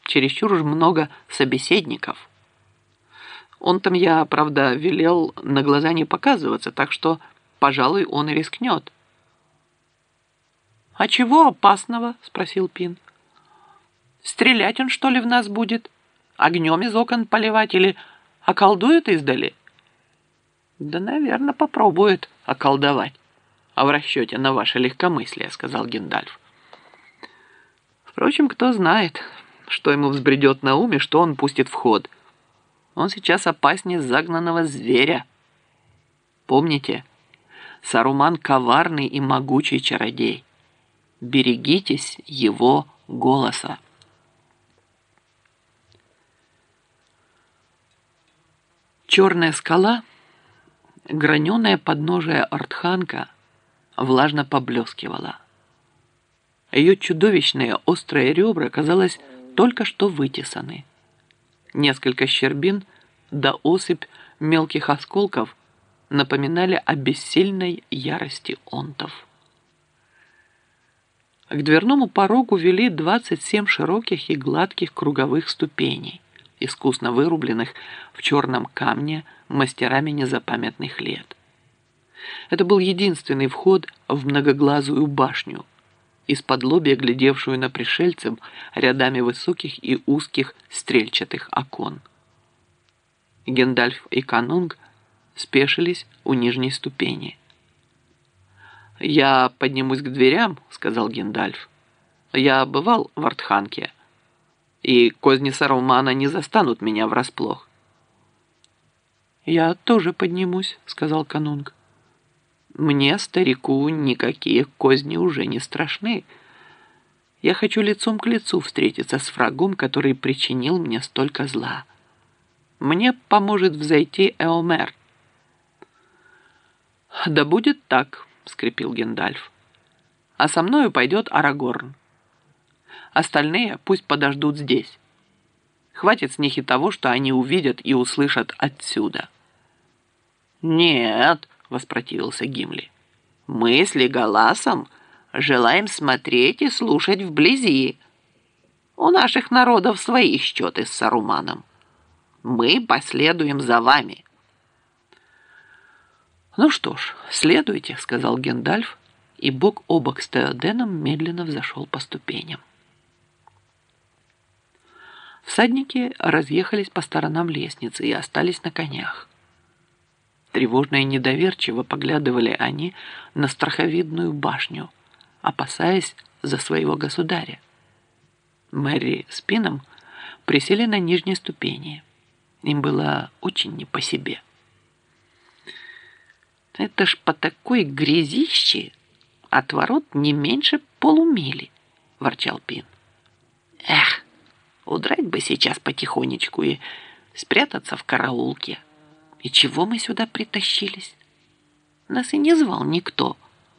чересчур уж много собеседников. Он там, я, правда, велел на глаза не показываться, так что, пожалуй, он и рискнет». «А чего опасного?» – спросил Пин. «Стрелять он, что ли, в нас будет? Огнем из окон поливать или околдует издали?» «Да, наверное, попробует околдовать. А в расчете на ваше легкомыслие», – сказал Гендальф. «Впрочем, кто знает, что ему взбредет на ум и что он пустит в ход. Он сейчас опаснее загнанного зверя. Помните, Саруман коварный и могучий чародей. Берегитесь его голоса». Черная скала, граненое подножие Ортханка, влажно поблескивала. Ее чудовищные острые ребра, казалось, только что вытесаны. Несколько щербин да осыпь мелких осколков напоминали о бессильной ярости онтов. К дверному порогу вели 27 широких и гладких круговых ступеней, искусно вырубленных в черном камне мастерами незапамятных лет. Это был единственный вход в многоглазую башню, из-под-лобья глядевшую на пришельцев рядами высоких и узких стрельчатых окон. Гендальф и Канунг спешились у нижней ступени. «Я поднимусь к дверям», — сказал Гендальф. «Я бывал в Ортханке, и козни Сарумана не застанут меня врасплох». «Я тоже поднимусь», — сказал Канунг. «Мне, старику, никакие козни уже не страшны. Я хочу лицом к лицу встретиться с врагом, который причинил мне столько зла. Мне поможет взойти Эомер». «Да будет так», — скрипел Гендальф. «А со мною пойдет Арагорн. Остальные пусть подождут здесь. Хватит с них и того, что они увидят и услышат отсюда». «Нет», — воспротивился Гимли, — «мы с Леголасом желаем смотреть и слушать вблизи. У наших народов свои счеты с Саруманом. Мы последуем за вами». «Ну что ж, следуйте», — сказал Гендальф, и бок о бок с Теоденом медленно взошел по ступеням. Всадники разъехались по сторонам лестницы и остались на конях. Тревожно и недоверчиво поглядывали они на страховидную башню, опасаясь за своего государя. Мэри с Пином присели на нижней ступени. Им было очень не по себе. «Это ж по такой грязище от ворот не меньше полумили», — ворчал Пин. «Эх, удрать бы сейчас потихонечку и спрятаться в караулке. И чего мы сюда притащились? Нас и не звал никто».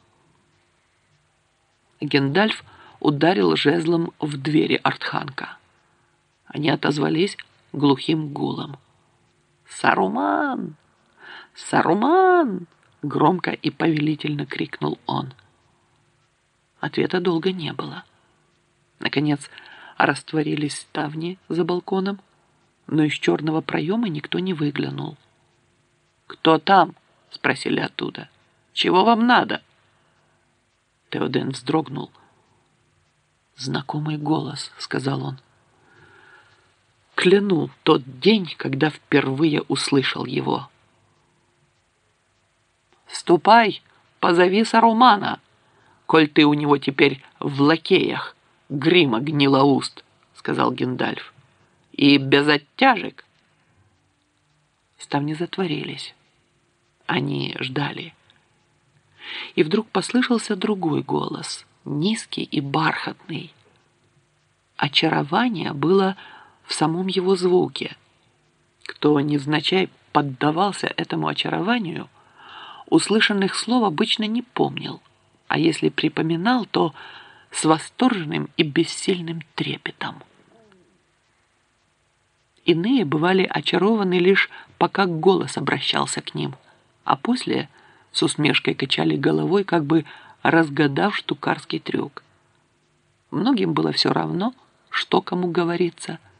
Гендальф ударил жезлом в двери Ортханка. Они отозвались глухим гулом. «Саруман! Саруман!» — громко и повелительно крикнул он. Ответа долго не было. Наконец растворились ставни за балконом, но из черного проема никто не выглянул. «Кто там?» — спросили оттуда. «Чего вам надо?» Теоден вздрогнул. «Знакомый голос», — сказал он. «Кляну тот день, когда впервые услышал его». «Ступай, позови Сарумана, коль ты у него теперь в лакеях, грима гнилоуст», — сказал Гендальф. «И без оттяжек». Ставни затворились. Они ждали. И вдруг послышался другой голос, низкий и бархатный. Очарование было в самом его звуке. Кто невзначай поддавался этому очарованию, услышанных слов обычно не помнил, а если припоминал, то с восторженным и бессильным трепетом. Иные бывали очарованы лишь пока голос обращался к ним, а после с усмешкой качали головой, как бы разгадав штукарский трюк. Многим было все равно, что кому говорится –